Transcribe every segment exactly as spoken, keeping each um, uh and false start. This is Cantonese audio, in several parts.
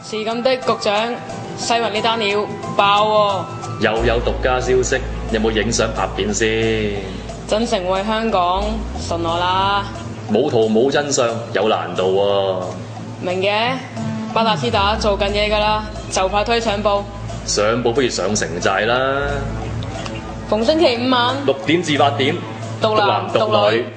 是咁的，局長，西環呢單料爆喎！ 又有獨家消息，有冇影相拍片先？ 真誠為香港，信我啦！ 冇圖冇真相，有難度喎、啊。 明嘅，巴達斯達做緊嘢㗎啦，就快推上報。 上報不如上城寨啦！ 逢星期五晚六點至八點， 獨男獨女。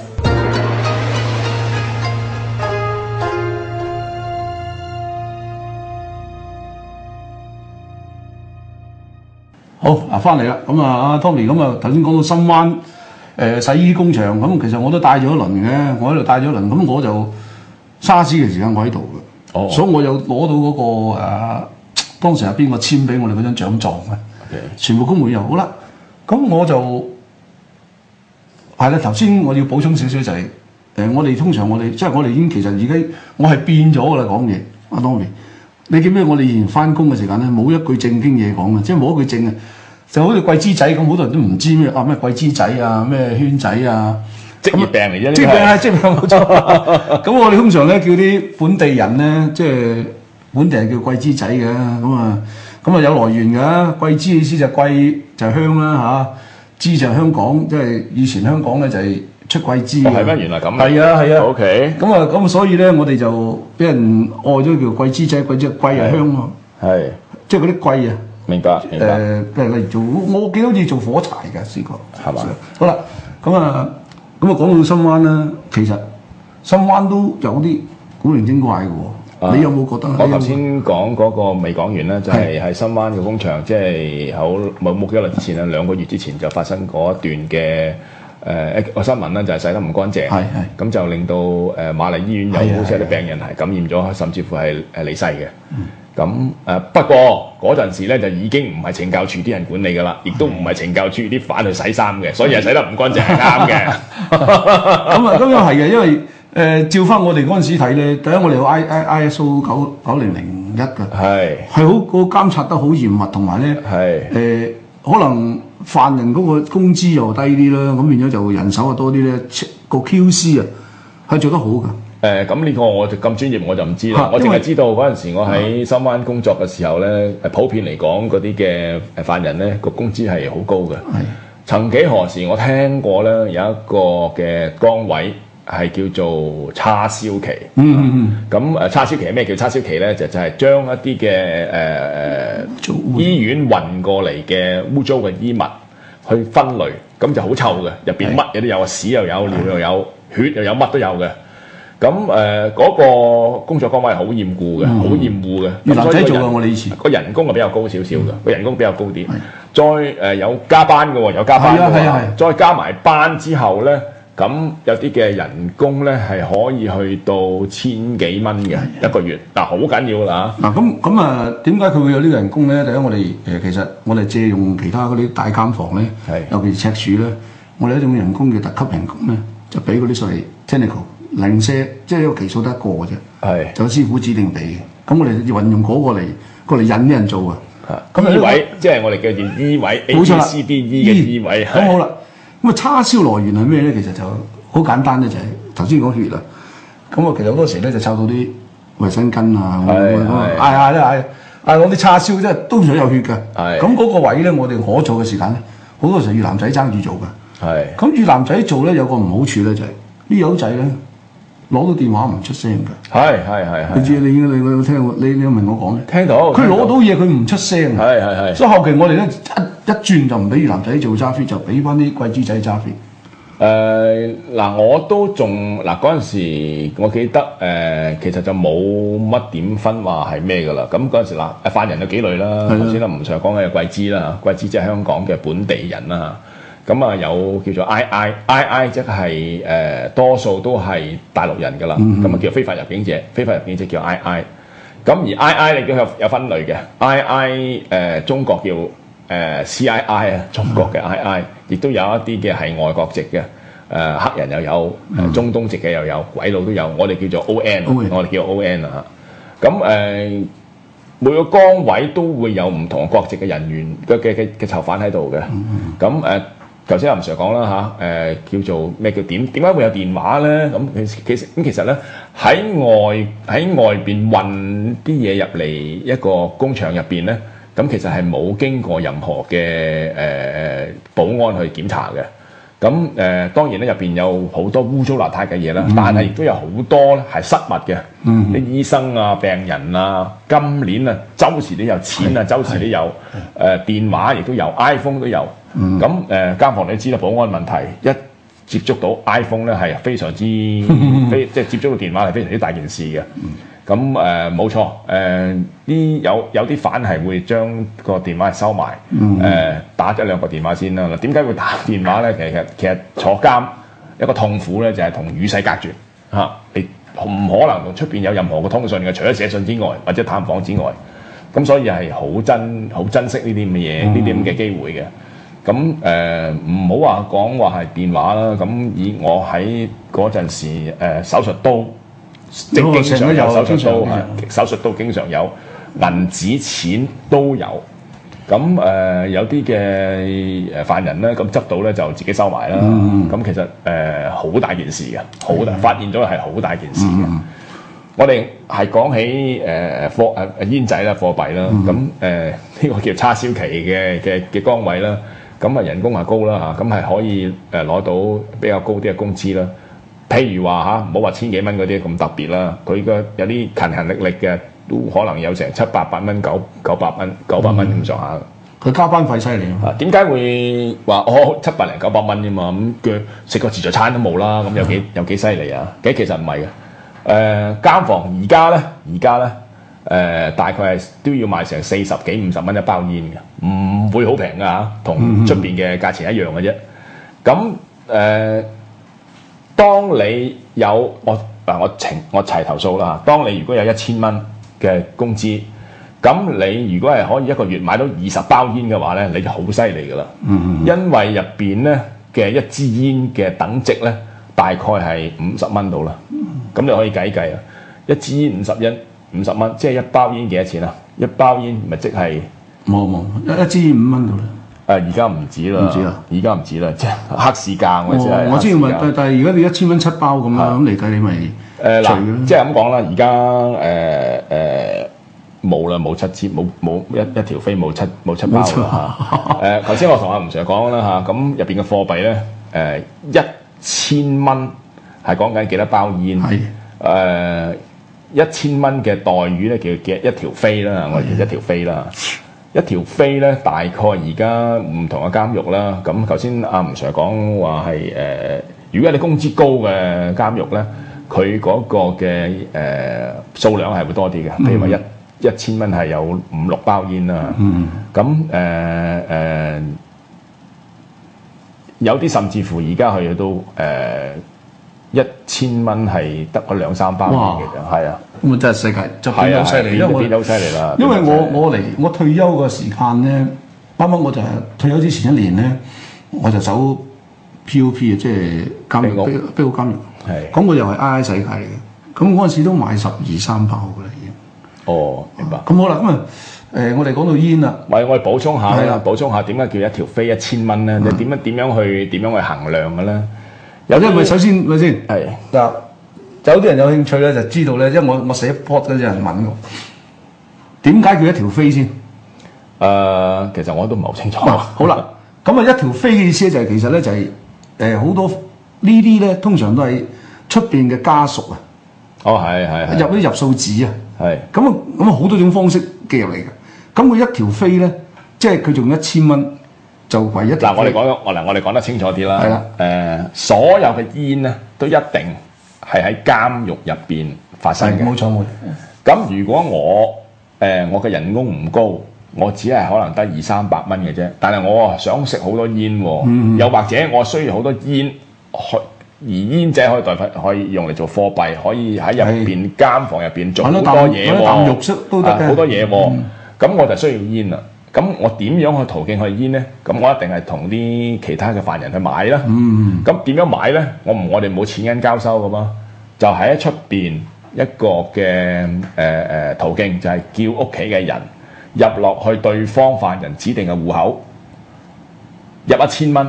好啊，翻嚟啦！咁啊，阿 Tommy 咁啊，頭先講到深灣誒、呃、洗衣工場，咁其實我都帶咗一輪嘅，我喺度帶咗一輪，咁我就沙士嘅時間我喺度嘅，哦、所以我有攞到嗰、那個誒、啊，當時係邊個簽俾我哋嗰張獎狀嘅，Okay. 全部公會又好啦。咁我就係啦，頭先我要補充少少就係、是、誒、呃，我哋通常我哋即係我哋已經其實已經我係變咗㗎啦講嘢，阿 Tommy。你記唔記得我哋以前翻工嘅時間咧，冇一句正經嘢講嘅，即係冇一句正嘅，就好似桂枝仔咁，好多人都唔知咩啊咩桂枝仔啊咩圈仔啊， 職業病嚟啫， 職業病係職業病冇錯。咁我哋通常咧叫啲本地人咧，即係本地人叫桂枝仔嘅，咁啊咁啊有來源嘅，桂枝意思就桂就係香啦嚇，枝就係香港，即係以前香港咧就係、是。出桂枝嘅係咩？原來咁係啊係啊。 O K。 咁啊咁所以咧，我哋就俾人愛咗叫桂枝仔，桂枝桂係香喎。係。即係嗰啲桂啊。明白明白。誒，譬如例如做，我記得好似做火柴嘅試過。係嘛？好啦，咁啊咁啊講到深灣啦，其實深灣都有啲古靈精怪嘅喎。啊、你有冇覺得？ 我頭先講嗰個未講完咧，就係喺深灣嘅工場，即係好冇冇幾耐之前啊，兩個月之前就發生嗰一段嘅。誒一個新聞咧就係洗得唔乾淨，係係咁就令到誒瑪麗醫院有好似有啲病人係感染咗，甚至乎係誒離世嘅。咁誒、嗯、不過嗰陣時咧就已經唔係懲教處啲人管理㗎啦，亦都唔係懲教處啲犯去洗衫嘅，所以係洗得唔乾淨係啱嘅。 咁啊咁樣係嘅，因為誒、呃、照翻我哋嗰陣時睇咧，第一我哋有 I I I S O 九九零零一嘅，係係好個監察得好嚴密，同埋咧係誒可能。犯人嗰個工資又低啲啦，咁變咗就人手又多啲咧，個 Q C 啊係做得好㗎。誒咁呢個我就咁專業我就唔知啦，我淨係知道嗰陣時我喺深灣工作嘅時候咧，誒普遍嚟講嗰啲嘅誒犯人咧個工資係好高嘅。係曾幾何時我聽過咧有一個嘅崗位係叫做叉燒期。嗯嗯嗯。咁誒叉燒期係咩叫叉燒期咧？就就係將一啲嘅誒誒醫院運過嚟嘅污糟嘅衣物去分類，咁就好臭嘅，入邊乜嘢都有啊，屎又有，尿又有，血又有，乜都有嘅。咁誒嗰個工作崗位係好厭惡嘅，好厭惡嘅。越南仔做嘅，我哋以前個人工係比較高少少嘅，個人工比較高啲。再誒有加班嘅喎，有加班嘅喎，再加埋班之後咧。咁有啲嘅人工咧係可以去到千幾蚊嘅一個月，嗱好緊要啦嚇。嗱咁咁啊，點解佢會有呢個人工咧？第一我哋誒其實我哋借用其他嗰啲大監房咧，係尤其是赤柱咧，我哋一種人工叫特級人工咧，就俾嗰啲所謂 technical 零舍，即係一個期數得一個嘅啫，係就師傅指定俾嘅。咁我哋要運用嗰個嚟過嚟引啲人做啊。咁呢位即係我哋叫做醫位 A B C D E 嘅醫位。咁好啦。咁啊叉燒來源係咩咧？其實就好簡單咧，就係頭先講血啦。咁啊，其實好多時咧就湊到啲衛生巾啊，嗌嗌咧嗌嗌攞啲叉燒，即係都想有血㗎。係咁嗰個位咧，我哋可做嘅時間咧，好多時候越南仔爭住做㗎。係咁越南仔做咧有個唔好處咧，就係啲友仔咧攞到電話唔出聲㗎。係係係係。你知你你你有聽過？你你有明我講咩？聽到。佢攞到嘢佢唔出聲。係係係。所以後期我哋咧一一轉就唔俾越南仔做揸 fit， 就俾翻啲桂枝仔揸 fit。誒嗱，我都仲嗱嗰陣時，我記得誒、呃、其實就冇乜點分話係咩㗎啦。咁嗰陣時嗱，誒犯人有幾類啦。頭先都唔常講嘅桂枝啦嚇，桂枝即係香港嘅本地人啦嚇。咁啊有叫做 I I I I 即係誒多數都係大陸人㗎啦。咁啊、嗯嗯、叫非法入境者，非法入境者叫 I I。咁而 I I 你都有有分類嘅 I I 誒、呃、中國叫。誒、呃、C I I 啊，中國嘅 I I， 亦都有一啲嘅係外國籍嘅，誒、呃、黑人又有，誒、呃、中東籍嘅又有，鬼佬都有，我哋叫做 O N， 我哋叫 O N 啊嚇。咁誒、呃、每個崗位都會有唔同國籍嘅人員嘅嘅嘅嘅囚犯喺度嘅。咁誒、呃、 頭先阿吳 Sir 講啦嚇，誒、叫做咩叫點？點解會有電話咧？咁其其實咁其實咧喺外喺外邊運啲嘢入嚟一個工場入邊咧，咁其實係冇經過任何嘅誒、呃、保安去檢查嘅。咁誒、呃、當然咧入邊有好多污糟邋遢嘅嘢啦，嗯、但係亦都有好多咧係失物嘅，啲、嗯、醫生啊、病人啊、金鏈啊，周時都有錢啊，周時都有誒、呃、電話，亦都有 iPhone 都有。咁誒、嗯、監房你知道保安問題，一接觸到 iPhone 咧係非常之非即係接觸到電話係非常之大件事嘅。咁誒冇錯，誒、呃、啲有有啲犯係會將個電話收埋，誒、嗯呃、打一兩個電話先啦。嗱，點解會打電話咧？其實其實坐監一個痛苦咧，就係同與世隔絕嚇、啊，你唔可能同出邊有任何嘅通訊嘅，除咗寫信之外，或者探訪之外。咁所以係好珍好珍惜呢啲咁嘅嘢，呢啲咁嘅機會嘅。咁誒唔好話講話係電話啦。咁以我喺嗰陣時誒、呃、手術刀。即係經常有手術刀，手術刀經常有銀紙錢都有。咁誒、呃、有啲嘅誒犯人咧，咁執到咧就自己收埋啦。咁、嗯、其實誒好、呃、大件事嘅，好大、嗯、發現咗係好大件事嘅。嗯、我哋係講起誒貨誒煙仔啦、貨幣啦。咁誒呢個叫叉燒期嘅嘅嘅崗位啦。咁啊人工係高啦嚇，咁係可以誒攞到比較高啲嘅工資啦。譬如話嚇，唔好話千幾蚊嗰啲咁特別啦，佢嘅有啲勤勤力力嘅，都可能有成七八百蚊、九九百蚊、九百蚊咁上下。 佢、嗯、加班費犀利啊！ 點解會話哦七百零九百蚊啫嘛？咁佢食個自助餐都冇啦，咁有幾有幾犀利啊？其實唔係嘅。誒、呃、監房而家咧，而家咧誒大概係都要賣成四十幾五十蚊一包煙嘅，唔會好平㗎嚇，同出邊嘅價錢一樣嘅啫。咁誒。呃當你有我嗱我情我齊頭數啦嚇，當你如果有一千蚊嘅工資，咁你如果係可以一個月買到二十包煙嘅話咧，你就好犀利噶啦。嗯嗯。因為入邊咧嘅一支煙嘅等值咧，大概係五十蚊到啦。咁、嗯、你可以計計啊，一支煙五十蚊，五十蚊，即係一包煙幾多錢啊？一包煙咪即係冇冇一一支煙五蚊到啦。 誒而家唔止啦，唔止啦，而家唔止啦，即係黑市價我知係。 我知，但但係而家你一千蚊七包咁啦，咁嚟計你咪誒嗱，即係咁講啦。而家誒誒冇啦，冇七千，冇冇一一條飛冇七冇七包啦嚇。誒頭先我同阿吳 Sir 講啦嚇，咁入邊嘅貨幣咧誒一千蚊係講緊幾多包煙？係誒一千蚊嘅待遇咧叫嘅一條飛啦，我哋叫一條飛啦。一條飛咧，大概而家唔同嘅監獄啦。咁頭先阿吳 Sir 講話係誒，如果你工資高嘅監獄咧，佢嗰個嘅誒、呃、數量係會多啲嘅。譬如話一一千蚊係有五六包煙啦。咁誒誒，有啲甚至乎而家去到誒。呃一千蚊係得嗰兩三包嘅啫，係啊， 咁啊真係世界就變到犀利，因為變到犀利啦。 因為我我嚟我退休嘅時間咧，啱啱我就係退休之前一年咧，我就走 P O P 啊，即係監獄，庇護監獄。係，咁我又係 I I 世界嚟嘅，咁嗰陣時都買十二三包嘅啦已經。哦，明白。咁好啦，咁啊誒，我哋講到煙啦， 喂，我哋補充下啦，補充下點解叫一條飛一千蚊咧？你點樣點樣去點樣去衡量嘅咧？ 有啲咪首先咪先係嗱，有啲人有興趣咧，就知道咧，因為我我寫 pod 嗰陣人問我點解叫一條飛先？誒、 呃，其實我都唔係好清楚。 好啦，咁啊一條飛嘅意思就係、是、其實咧就係誒好多呢啲咧，通常都係出邊嘅家屬啊。 哦，係係係入啲入數紙啊。係咁啊咁啊好多種方式寄入嚟嘅。咁佢一條飛咧，即係佢仲一千蚊。就唯一嗱，我哋講我嗱，我哋講得清楚啲啦。係啦，誒，所有嘅煙咧，都一定係喺監獄入邊發生嘅。冇錯冇錯。咁如果我誒、呃、我嘅人工唔高，我只係可能得二三百蚊嘅啫。但係我想食好多煙喎，嗯、又或者我需要好多煙，去而煙仔可以代替，可以用嚟做貨幣，可以喺入邊監房入邊做好多嘢喎。啖肉色都得好多嘢喎。咁、嗯、我就需要煙啦。咁我點樣去途徑去煙咧？咁我一定係同啲其他嘅犯人去買啦。咁點、嗯、樣買咧？我唔我哋冇錢銀交收噶嘛，就喺出邊一個嘅誒誒途徑，就係、是、叫屋企嘅人入落去對方犯人指定嘅戶口，入一千蚊，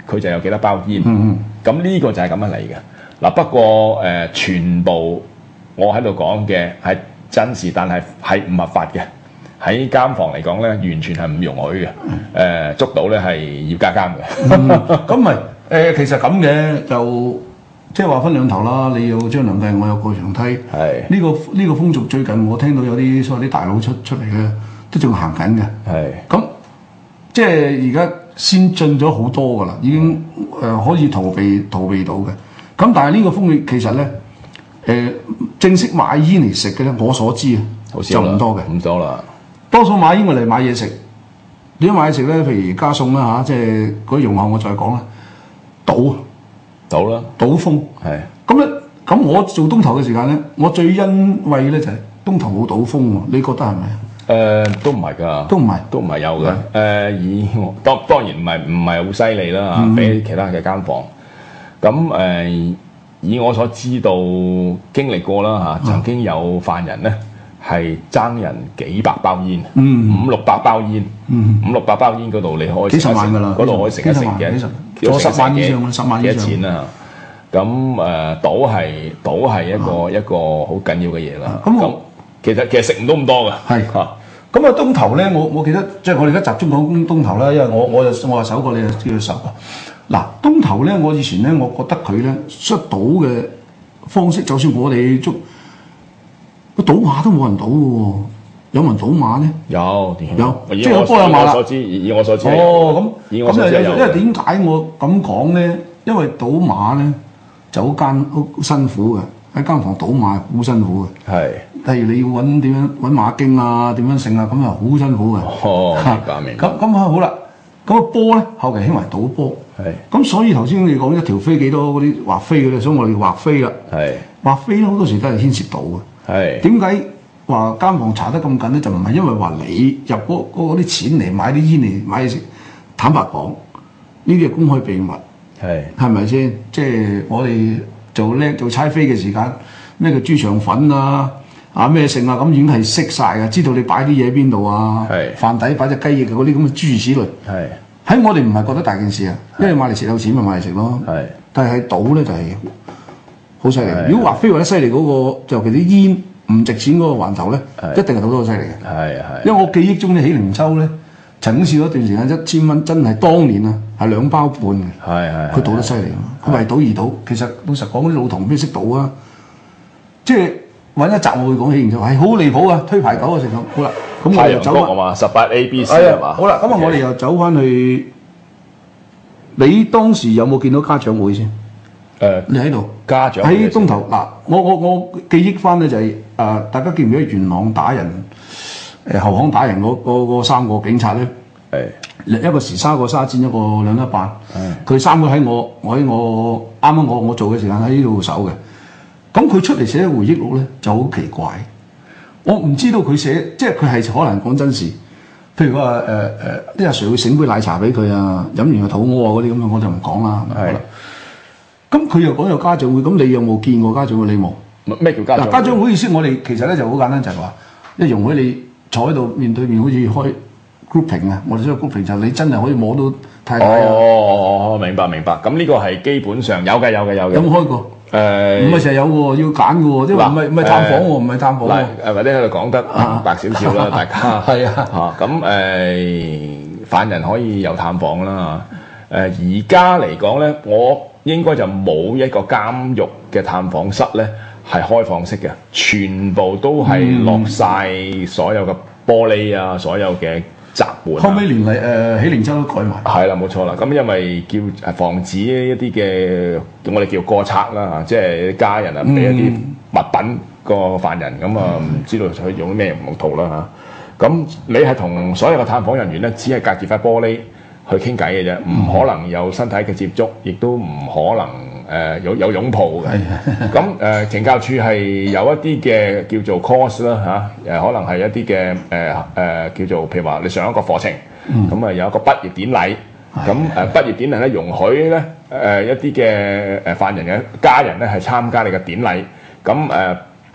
佢就有幾多包煙。 嗯咁呢個就係咁樣嚟嘅。嗱，不過誒、呃，全部我喺度講嘅係真事，但係係唔合法嘅。喺監房嚟講咧，完全係唔容許嘅。誒、呃，捉到咧係要加監嘅。 咁咪誒，其實咁嘅就即係話分兩頭啦。你有張良計，我有過牆梯。 係呢、個呢、個風俗最近我聽到有啲所謂啲大佬出出嚟嘅，都仲行緊嘅。 係咁即係而家先進咗好多噶啦，已經誒、呃、可以逃避逃避到嘅。咁但係呢個風氣其實咧誒、呃、正式買煙嚟食嘅咧，我所知啊， 好少啦就唔多嘅。 唔多啦。 多數買煙我嚟買嘢食，點解買嘢食咧？譬如加餸啦嚇，即係嗰啲用項我再講啦，賭到啦， 賭風係咁咧。咁我做東頭嘅時間咧，我最欣慰咧就係東頭冇賭風喎，你覺得係咪啊？ 誒、呃、都唔係㗎， 都唔係都唔係有嘅。誒、呃、以我當當然唔係唔係好犀利啦嚇，比其他嘅間房。咁誒、呃、以我所知道經歷過啦嚇，曾經有犯人咧係爭人幾百包煙， 嗯五六百包煙， 嗯五六百包煙嗰度你可以幾十萬㗎啦嗰度可以食一食嘅， 幾十幾十萬以上啦，十萬以幾上多錢啊？咁誒賭係賭係一個、啊、一個好緊要嘅嘢啦。 咁、啊、 咁其實其實食唔到咁多㗎。 係嚇。 咁啊，東頭咧，我我記得即係我哋而家集中講東頭啦，因為我我就我係手過，你就知佢手過。嗱，東頭咧，我以前咧，我覺得佢咧出賭嘅方式，就算我哋捉個賭馬都冇人賭嘅喎，有冇人賭馬咧？ 有有， 即係有波有馬啦。 以我所知，以我所知。 哦，咁以我所知有。 因為點解我咁講咧？因為賭馬咧就好艱好辛苦嘅，喺間房賭馬好辛苦嘅。 係。 例如你要揾點樣揾馬經啊，點樣勝啊，咁啊好辛苦嘅。 哦，明白明白。 咁咁啊好啦，咁個波咧後期興為賭波。 係。 咁所以頭先你講一條飛幾多嗰啲劃飛嘅咧，所以我哋劃飛啦。 係。 劃飛咧好多時都係牽涉到嘅。 係。點解話監房查得咁緊咧？就唔係因為話你入嗰嗰啲錢嚟買啲煙嚟買嘢食。坦白講，呢啲係公開秘密。 係。係咪先？即係我哋做叻做猜飛嘅時間，咩叫豬腸粉啊？啊咩剩啊咁已經係識晒嘅，知道你擺啲嘢喺邊度啊？係飯底擺隻雞翼嘅嗰啲咁嘅諸如此類。係喺我哋唔係覺得大件事啊，因為買嚟食有錢咪買嚟食咯。係，但係喺賭咧就係好犀利。如果話非或者犀利嗰個，尤其啲煙唔值錢嗰個環頭咧，一定係賭得好犀利嘅。係係，因為我記憶中咧喜靈洲咧曾經試過一段時間一千蚊，真係當年啊係兩包半嘅。係係，佢賭得犀利，佢為賭而賭。其實老實講，啲老同邊識賭啊？即係。揾一集我會講起，然之後係好離譜啊！推牌九嘅情況，好啦，咁我哋又走翻。 嘛，十八 A B C 係嘛？ 好啦，咁啊，我哋又走翻去。你當時有冇見到家長會先？誒，你喺度家長喺東頭嗱，我我我記憶翻咧就係誒，大家記唔記得元朗打人誒後巷打人嗰嗰嗰三個警察咧？誒，一個時沙，一個沙展，一個兩一八。佢三個喺我我喺我啱啱我我做嘅時間喺呢度守嘅。咁佢出嚟寫回憶錄咧就好奇怪，我唔知道佢寫即係佢係可能講真事，譬如話誒誒啲阿 Sir 會醒杯奶茶俾佢啊，飲完就肚屙啊嗰啲咁樣，我就唔講啦。係。咁佢又講有家長會，咁你有冇見過家長會？你冇。 咩叫家長會？ 嗱，家長會意思我哋其實咧就好簡單，就係話一容許你坐喺度面對面，好似開 grouping 啊，我哋所謂 grouping就係你真係可以摸到太太啊。 哦哦哦，明白明白。咁呢個係基本上有嘅有嘅有嘅。 有冇開過？誒唔係成日有喎，要揀嘅喎，即係唔係唔係探訪喎，唔係探訪喎。 誒或者喺度講得明白少少啦，大家係啊嚇咁誒，犯人可以有探訪啦。誒而家嚟講咧，我應該就冇一個監獄嘅探訪室咧係開放式嘅，全部都係落晒所有嘅玻璃啊，所有嘅閘門。 後尾連嚟誒喜靈洲都改埋。 係啦，冇錯啦。咁因為叫誒防止一啲嘅我哋叫過賊啦嚇，即係家人啊俾一啲物品個犯人，咁啊唔知道佢用咩用途啦嚇。咁你係同所有嘅探訪人員咧，只係隔住塊玻璃去傾偈嘅啫，唔可能有身體嘅接觸，亦都唔可能誒、呃、有有擁抱嘅。咁誒懲教處係有一啲嘅叫做 course 啦嚇，誒可能係一啲嘅誒誒叫做譬如話你上一個課程，咁啊、嗯、有一個畢業典禮，咁誒、呃、畢業典禮咧容許咧誒、呃、一啲嘅誒犯人嘅家人咧係參加你嘅典禮，咁誒、呃、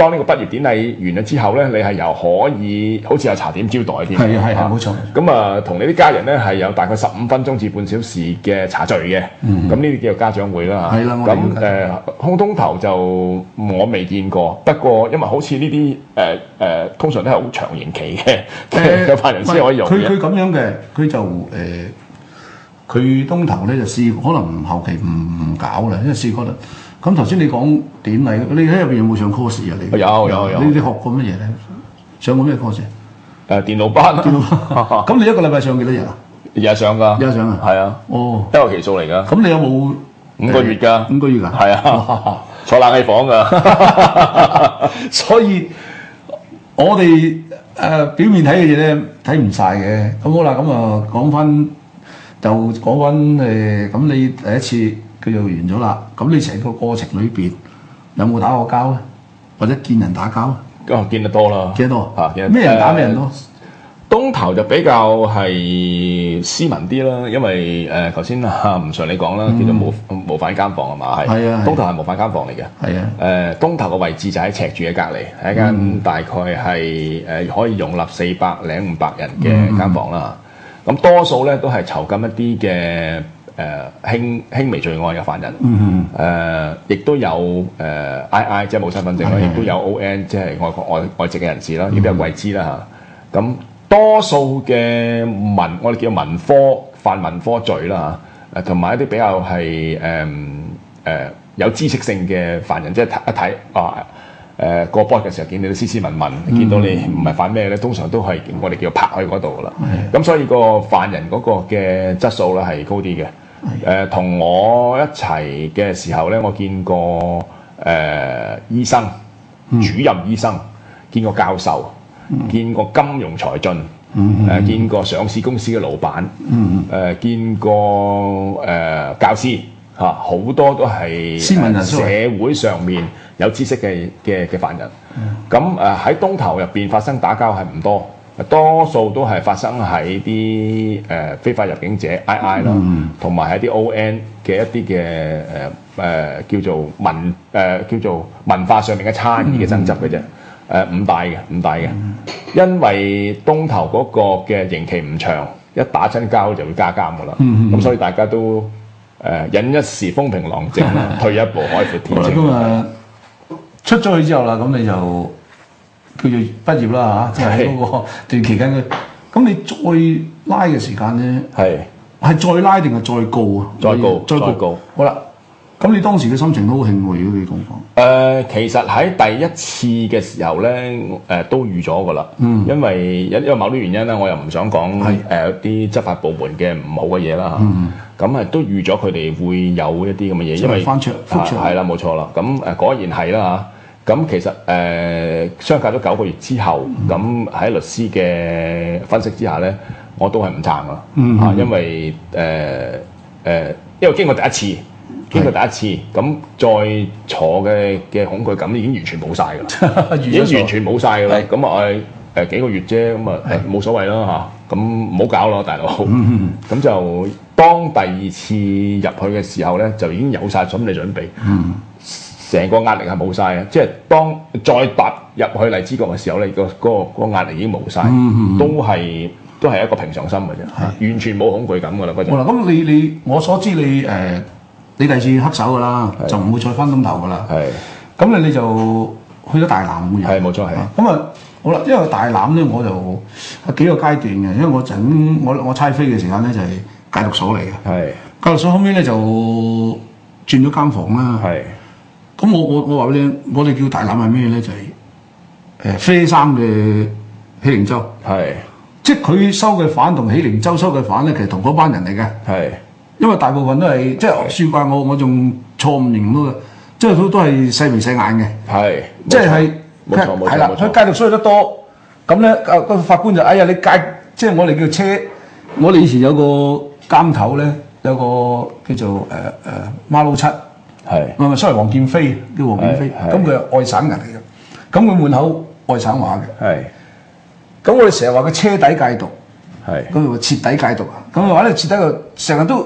當呢個畢業典禮完咗之後咧，你係由可以好似有茶點招待添。 係係係冇錯。 咁啊，同你啲家人咧係有大概十五分鐘至半小時嘅茶聚嘅。咁呢啲叫做家長會啦。 係啦， 咁誒空通頭就我未見過，不過因為好似呢啲誒誒通常都係好長刑期嘅嘅犯人先可以用嘅。 佢佢咁樣嘅，佢就誒佢東頭咧就試可能後期唔唔搞啦，因為試過啦。咁頭先你講典禮，你喺入邊有冇上 course 啊？你有有有。 你你學過乜嘢咧？上過咩 course？ 誒電腦班啦。 咁你一個禮拜上幾多日啊？ 日日上㗎。 日日上啊？ 係啊。 哦。 一個期數嚟㗎。 咁你有冇五個月㗎？ 五個月㗎？ 係啊。坐冷氣房㗎。 所以我哋誒、呃、表面睇嘅嘢咧睇唔晒嘅。咁好啦，咁啊講翻就講翻誒，咁、呃、你第一次佢就完咗啦。咁你成個過程裏邊有冇打過交咧？或者見人打交啊？ 哦，見得多啦。 見得多嚇，見得咩人打咩人多？ 東頭就比較係斯文啲啦，因為誒頭先啊吳 Sir 你講啦，叫做模模範監房係嘛？係。係啊。東頭係模範監房嚟嘅。係啊。誒東頭嘅位置就喺赤柱嘅隔離，係一間大概係誒可以容納四百零五百人嘅監房啦。咁多數咧都係囚禁一啲嘅誒輕輕微罪案嘅犯人。嗯嗯。誒亦都有誒 I I 即係冇身份證啦，亦都有 O N 即係外國外外籍嘅人士啦，亦都有貴資啦嚇。咁多數嘅文，我哋叫文科犯文科罪啦嚇，誒同埋一啲比較係誒誒有知識性嘅犯人，即係睇一睇啊誒過 board 嘅時候見到你斯斯文文，嗯、見到你唔係犯咩咧，通常都係我哋叫拍喺嗰度噶啦。咁的所以個犯人嗰個嘅質素咧係高啲嘅。誒同的、呃、我一齊嘅時候咧，我見過誒、呃、醫生、主任醫生，見過教授。見過金融才俊，誒、嗯呃、見過上市公司嘅老闆，誒、嗯呃、見過誒、呃、教師嚇，好、啊、多都係社會上面有知識嘅嘅嘅犯人。咁誒喺東頭入邊發生打交係唔多，多數都係發生喺啲誒非法入境者 I I 啦，同埋喺啲 O N 嘅一啲嘅誒誒叫做文誒、呃、叫做文化上面嘅差異嘅爭執嘅啫。誒唔、呃、大嘅，唔大嘅，因為東頭嗰個嘅刑期唔長，一打親交就會加監噶啦。咁、嗯嗯、所以大家都誒、呃、忍一時風平浪靜啦，退一步海闊天晴。咁啊， 出咗去之後啦，咁你就叫做畢業啦嚇，即係嗰個段期間嘅。咁你再拉嘅時間咧，係係再拉定係再告啊？ 再告，再告。再告好啦。咁你當時嘅心情都好興喎，如果你講講。誒、 呃，其實喺第一次嘅時候咧，誒、呃、都預咗噶啦。嗯。因為因因為某啲原因咧，我又唔想講誒啲執法部門嘅唔好嘅嘢啦嚇。嗯。咁啊都預咗佢哋會有一啲咁嘅嘢，因為翻出係啦，冇錯啦。咁誒果然係啦嚇。咁其實誒、呃、相隔咗九個月之後，咁喺、嗯、律師嘅分析之下咧，我都係唔撐啦。嗯。嚇，因為誒誒、呃呃，因為經過第一次。經過第一次，咁再坐嘅嘅恐懼感已經完全冇晒㗎啦，已經完全冇晒㗎啦。咁啊誒誒幾個月啫，咁啊冇所謂啦嚇。咁唔好搞咯，大佬。咁、嗯、就當第二次入去嘅時候咧，就已經有晒心理準備。成、嗯、個壓力係冇晒嘅，即係當再踏入去荔枝角嘅時候咧，個嗰個嗰個壓力已經冇晒，嗯嗯、都係都係一個平常心嘅啫，是完全冇恐懼感㗎啦嗰陣。好啦， 咁你你我所知你誒。呃你第二次黑手噶啦，是就唔會再翻東頭噶啦。係是，咁你你就去咗大欖嘅。 係，冇錯係。咁啊，好啦，因為大欖咧，我就幾個階段嘅。因為我陣我我差飛嘅時間咧就係戒毒所嚟嘅。係是，戒毒所後尾咧就轉咗間房啦。係是，咁我我我話俾你聽，我哋叫大欖係咩咧？就係、是、誒啡衫嘅喜靈洲。係是，即係佢收嘅犯同喜靈洲收嘅犯咧，其實同嗰班人嚟嘅。係。因為大部分都係即係算怪我，我仲錯誤形容咯，即係都都係細眉細眼嘅，係即係冇錯冇錯， 係啦，佢戒毒衰得多，咁咧個法官就哎呀你戒，即係我哋叫車，我哋以前有個監頭咧，有個叫做誒誒馬騮七，係唔係 sorry 黃劍飛叫黃劍飛，咁佢係外省人嚟嘅，咁佢滿口外省話嘅，係咁我哋成日話佢車底戒毒，係咁佢話徹底戒毒啊，咁嘅話咧徹底個成日都。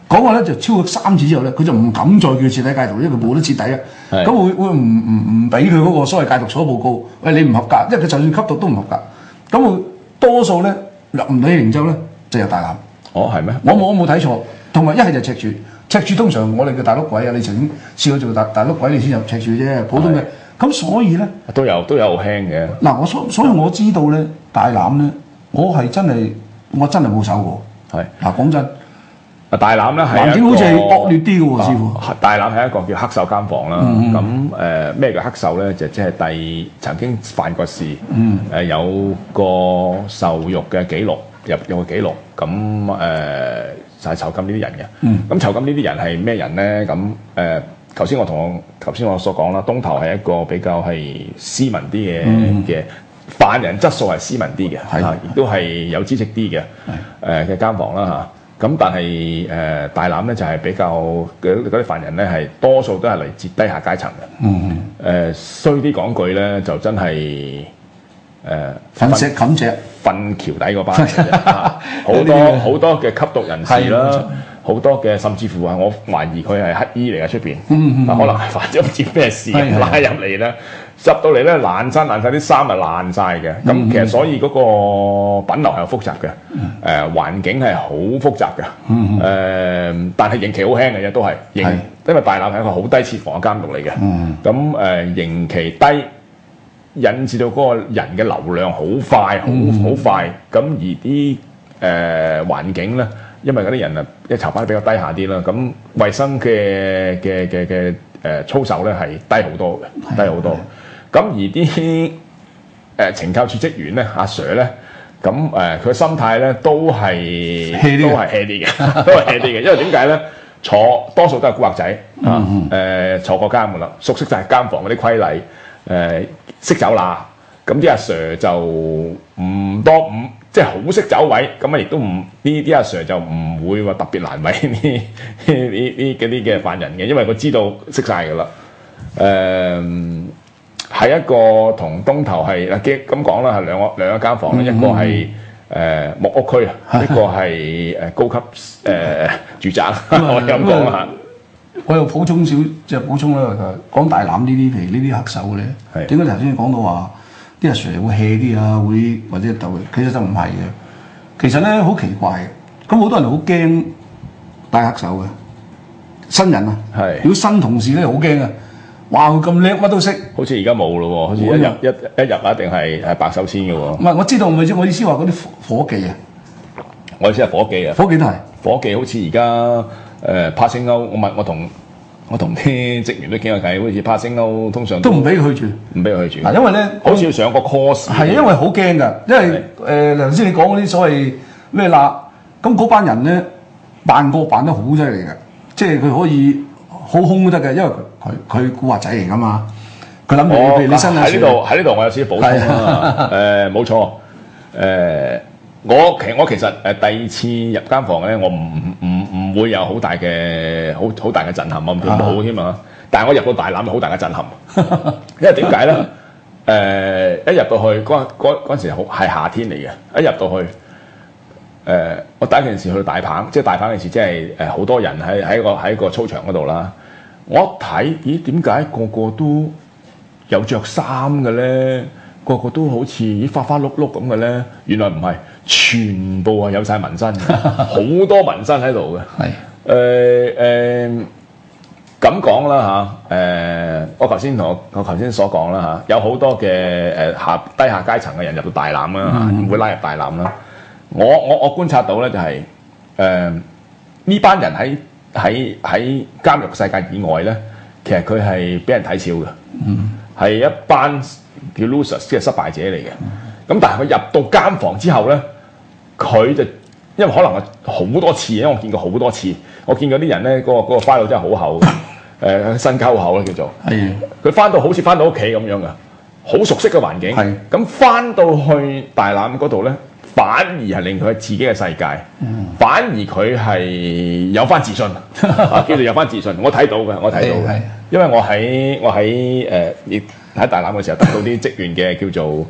講話咧就超過三次之後咧，佢就唔敢再叫徹底戒毒，因為佢冇得徹底啊。咁會會唔唔唔俾佢嗰個所謂戒毒所報告，喂你唔合格，因為佢就算吸毒都唔合格。咁會多數咧入唔到靈州咧就有大欖。 哦，係咩？ 我冇我冇睇錯，同埋一係就赤柱，赤柱通常我哋嘅大碌鬼啊，你曾經試過做大大碌鬼你先入赤柱啫，普通嘅。咁所以咧都有都有好輕嘅。 嗱，我所所以我知道咧大欖咧，我係真係我真係冇手過。係嗱，講真。 啊！大欖咧係環境好似係惡劣啲嘅喎，師傅。 大欖係一個叫黑手監房啦。咁誒咩叫黑手咧？就即係第曾經犯過事，誒、嗯呃、有個受辱嘅記錄，入有個記錄。咁誒、呃、就係、是、囚禁呢啲人嘅。咁、嗯、囚禁呢啲人係咩人咧？咁誒頭先我同我頭先我所講啦，東頭係一個比較係斯文啲嘅嘅犯人質素係斯文啲嘅，係亦都係有知識啲嘅誒嘅監房啦嚇。咁但係誒、呃、大欖咧就係、是、比較嗰啲犯人咧係多數都係嚟自低下階層嘅。嗯嗯。誒衰啲講句咧就真係誒瞓石冚石瞓橋底嗰班好多好多嘅吸毒人士啦，好多嘅甚至乎係我懷疑佢係乞衣嚟嘅出邊。嗯嗯。可能係犯咗唔知咩事拉入嚟咧。入到嚟咧爛衫爛晒，啲衫係爛晒嘅。咁、嗯、其實所以嗰個品流係好複雜嘅，誒、嗯呃、環境係好複雜嘅，誒、嗯呃、但係刑期好輕嘅啫，都係刑，因為大欖係一個好低設防嘅監獄嚟嘅。咁、嗯、誒、呃、刑期低，引致到嗰個人嘅流量好快，好好、嗯、快。咁而啲誒、呃、環境咧，因為嗰啲人啊，一囚犯比較低下啲啦，咁衞生嘅嘅嘅嘅誒操守咧係低好多嘅，低好多。咁而啲誒、呃、懲教處職員咧，阿 Sir 咧，咁誒佢心態咧都係都係 hea 啲嘅，都係 hea 啲嘅。因為點解咧？坐多數都係古惑仔啊，誒、嗯呃、坐過監噶啦，熟悉晒監房嗰啲規例，誒、呃、識走罅。咁啲阿 Sir 就唔多唔即係好識走位，咁啊亦都唔呢啲阿 Sir 就唔會話特別難為呢呢呢嗰啲嘅犯人嘅，因為佢知道識晒噶啦，誒、呃。係一個同東頭係嗱，咁講啦，係兩個兩個間房咧，嗯、一個係誒、呃、木屋區啊，一個係誒高級誒、呃、住宅。我咁講下， 我又補充少即係補充啦，講大欖呢啲，譬如呢啲黑手咧，點解頭先講到話啲阿 Sir 會 hea 啲啊，會或者鬥？其實就唔係嘅，其實咧好奇怪嘅，咁好多人好驚帶黑手嘅新人啊，如果新同事咧好驚啊。哇！佢咁叻，乜都識，好似而家冇咯喎，好似一入一一入一定係係白手先嘅喎。 唔係，我知道，唔係我意思話嗰啲伙計啊， 我意思係伙計啊， 伙計都係伙計，好似而家誒帕星歐，我問我同我同啲職員都傾下偈，好似帕星歐通常都唔俾佢去住， 唔俾佢去住。 嗱，因為咧， 好似要上個 course， 係因為好驚㗎，因為誒頭先你講嗰啲所謂咩啦，咁嗰班人咧扮過扮得好犀利嘅，即係佢可以。好兇都得嘅，因為佢佢佢古惑仔嚟噶嘛，佢諗住譬如你身喺呢度喺呢度，我有少少補充啦。誒冇錯，誒我其我其實誒第二次入間房咧，我唔唔唔會有好大嘅好好大嘅震撼，我唔好添啊！但係我入到大欖好大嘅震撼，因為點解咧？誒一入到去嗰嗰嗰陣時好係夏天嚟嘅，一入到去。誒、呃，我第一件事去到大棚，即係大棚件事，即係誒好多人喺喺個喺個操場嗰度啦。我一睇，咦？點解個個都有着衫嘅咧？個個都好似咦花花碌碌咁嘅咧？原來唔係，全部係有晒紋身，好多紋身喺度嘅。係誒誒咁講啦嚇。誒，我頭先同我我頭先所講啦嚇，有好多嘅誒下低下階層嘅人入到大欖啦，唔、嗯、會拉入大欖啦。我我我觀察到咧就係誒呢班人喺喺喺監獄世界以外咧，其實佢係俾人睇笑嘅，係、嗯、一班叫 losers 即係失敗者嚟嘅。咁、嗯、但係佢入到監房之後咧，佢就因為可能係好多次，因為我見過好多次，我見過啲人咧嗰、嗰個嗰個 file 真係好厚嘅，誒、呃、身交厚咧叫做。係佢翻到好似翻到屋企咁樣嘅，好熟悉嘅環境。係咁翻到去大欖嗰度咧。反而係令佢自己嘅世界，嗯、反而佢係有翻自信，啊叫做有翻自信。我睇到嘅，我睇到嘅，因為我喺我喺誒，亦、呃、喺大欖嘅時候得到啲職員嘅叫做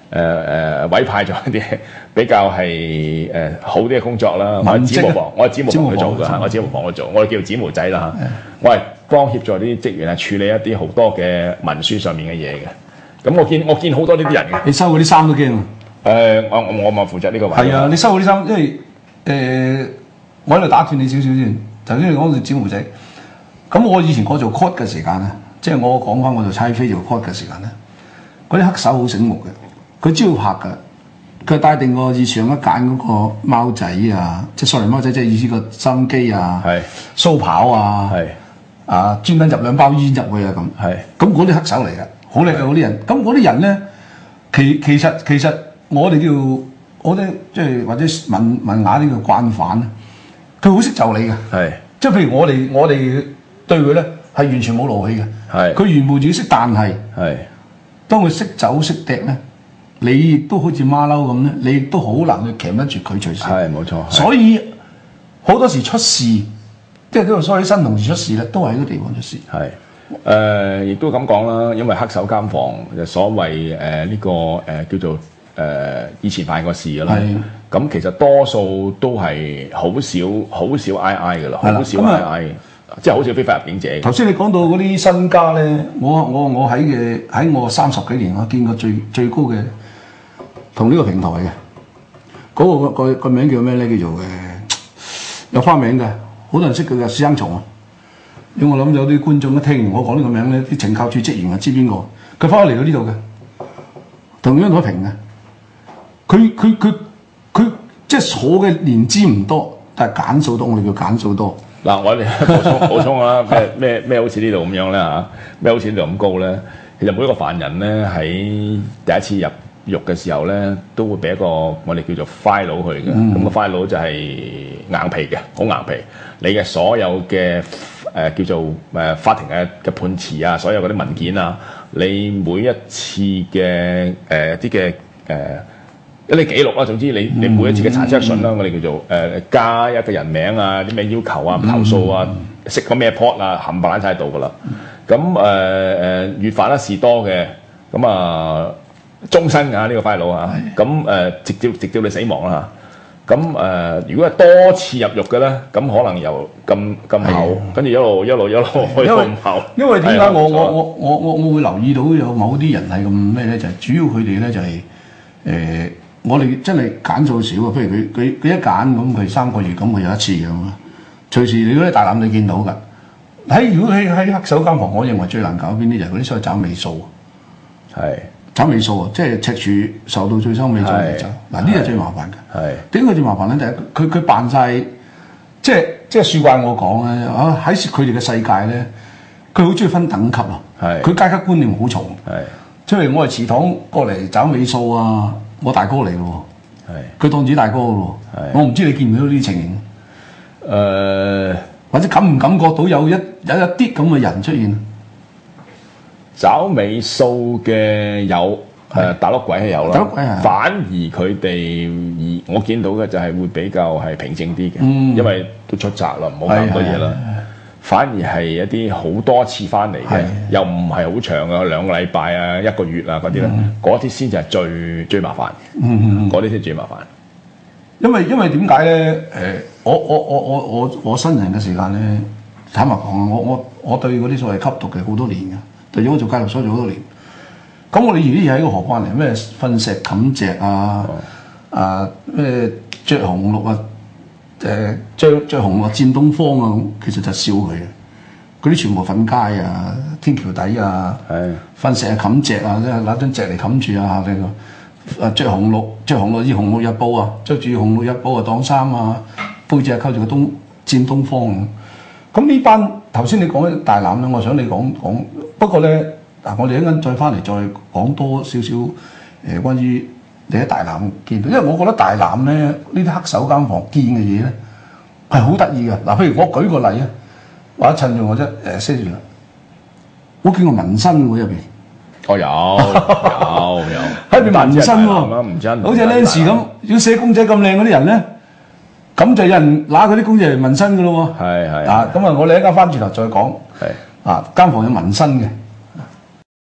誒委派咗一啲比較係誒、呃、好啲嘅工作啦。我喺指務房，我喺指務房去做㗎，我喺指務房去做，我哋叫指務仔啦嚇。我係幫協助啲職員係處理一啲好多嘅文書上面嘅嘢嘅。咁我見我見好多呢啲人嘅。 你收嗰啲衫都驚啊！ 誒，我我我咪負責呢個位。 係啊，你收嗰啲衫，因為誒、呃，我喺度打斷你少少先。頭先你講到指務仔，咁我以前我做 court 嘅時間咧，即係我講翻我做差飛做 court 嘅時間咧，嗰啲黑手好醒目嘅，佢知道拍㗎，佢帶定個以上一揀嗰個貓仔啊，即係 sorry 貓仔，即係意思個收音機啊， 係蘇跑啊， 係啊專登入兩包煙入去啊咁， 係咁嗰啲黑手嚟嘅，好叻嘅嗰啲人，咁嗰啲人咧，其其實其實我哋叫我哋即係或者文文雅呢個慣犯咧，佢好識就你嘅， 係即係譬如我哋我哋對佢咧係完全冇怒氣嘅， 係佢原本自己識，但係係當佢識走識趯咧，你亦都好似馬騮咁咧，你亦都好難去鉗得住佢隨時。 係冇錯， 所以好多時出事，即係呢個所謂新同事出事咧，都係喺個地方出事。 係誒，亦、呃、都咁講啦，因為黑手監房就所謂誒呢個誒、呃、叫做誒、呃、以前犯過事㗎啦。咁其實多數都係好少好少 I I 㗎啦，好少 I I 嘅，即係好少非法入境者。 頭先你講到嗰啲身家咧，我我我喺嘅喺我三十幾年，我見過最最高嘅同呢個平台嘅嗰、嗰個、嗰個個名叫咩咧？叫做誒有花名嘅，好多人識佢嘅屎坑蟲啊！因為我諗有啲觀眾一聽完我講呢個名咧，啲懲教處職員就知邊個。佢翻嚟到呢度嘅，同樣都平嘅。佢佢佢佢即係坐嘅年資唔多，但係揀數多，我哋叫揀數多。 嗱，我哋補充補充啦，咩咩咩好似呢度咁樣咧嚇，咩好似呢度咁高咧？其實每一個犯人咧喺第一次入獄嘅時候咧，都會俾一個我哋叫做 file 佢嘅。咁、嗯、個 file 就係硬皮嘅，好硬皮。你嘅所有嘅誒、呃、叫做誒、呃、法庭嘅嘅判詞啊，所有嗰啲文件啊，你每一次嘅誒啲嘅誒一啲記錄啦。總之你你每一次嘅查冊信啦，我哋叫做誒、呃、加一個人名啊，啲咩要求啊、投訴啊、識個咩 port 啊，冚唪唥晒喺度噶啦。咁誒誒越犯得事多嘅，咁啊終身㗎呢個 file 啊，咁誒、呃、直接直接你死亡啦。咁誒、呃，如果係多次入獄嘅咧，咁可能由咁咁厚，跟住一路一路一路去到咁厚。 因為點解我我我我我我會留意到有某啲人係咁咩咧？就係、是、主要佢哋咧就係、是、誒、呃，我哋真係揀數少啊。譬如佢佢佢一揀咁，佢三個月咁，佢有一次咁啊。隨時你嗰啲大欖你見到㗎。喺如果喺喺黑手監房，我認為最難搞邊啲就係嗰啲所謂找尾數。係。找尾數啊，即係赤柱受到最收尾數嚟走，嗱呢個最麻煩嘅。係點解最麻煩咧？就係佢佢扮晒，即係即係恕怪我講咧啊！喺佢哋嘅世界咧，佢好中意分等級啊。係佢階級觀念好重。係即係我係祠堂過嚟找尾數啊，我大哥嚟嘅喎。係佢當自己大哥嘅喎。係我唔知你見唔見到呢啲情形？誒、呃，或者感唔感覺到有一有一啲咁嘅人出現？ 找尾數嘅有，誒打碌鬼係有啦，反而佢哋而我見到嘅就係會比較係平靜啲嘅，嗯、因為都出閘啦，唔好咁多嘢啦。反而係一啲好多次翻嚟嘅，又唔係好長啊，兩個禮拜啊、一個月啊嗰啲咧，嗰啲先至係最最麻煩，嗰啲先最麻煩。 因為因為點解咧？誒、呃，我我我我我我新人嘅時間咧，坦白講，我我我對嗰啲所謂吸毒嘅好多年嘅。對咗我做戒毒所做好多年，咁我哋而家係一個何關嚟？咩糞石冚石啊，哦、啊咩着紅綠啊，誒着着紅綠佔東方啊，其實就笑佢嘅。嗰啲全部瞓街啊，天橋底啊，糞石啊冚石啊，即係攞張席嚟冚住啊，呢個啊着紅綠着紅綠以紅綠日報啊，着住紅綠日報啊當衫啊，背脊扣住個東佔東方咁。咁呢班頭先你講嘅大欖咧，我想你講講。不過咧，嗱，我哋一陣再翻嚟再講多少少誒關於你喺大欖見到，因為我覺得大欖咧呢啲黑手監房見嘅嘢咧係好得意嘅。嗱，譬如我舉個例啊，或者趁住我啫誒寫住啦，我見過紋身喎入邊。 哦，有有有喺邊紋身喎，好似 Nancy 咁，要寫公仔咁靚嗰啲人咧。咁就有人拿嗰啲公仔嚟紋身嘅咯喎，係係啊，咁啊，我哋一陣間翻轉頭再講，係啊，監房有紋身嘅，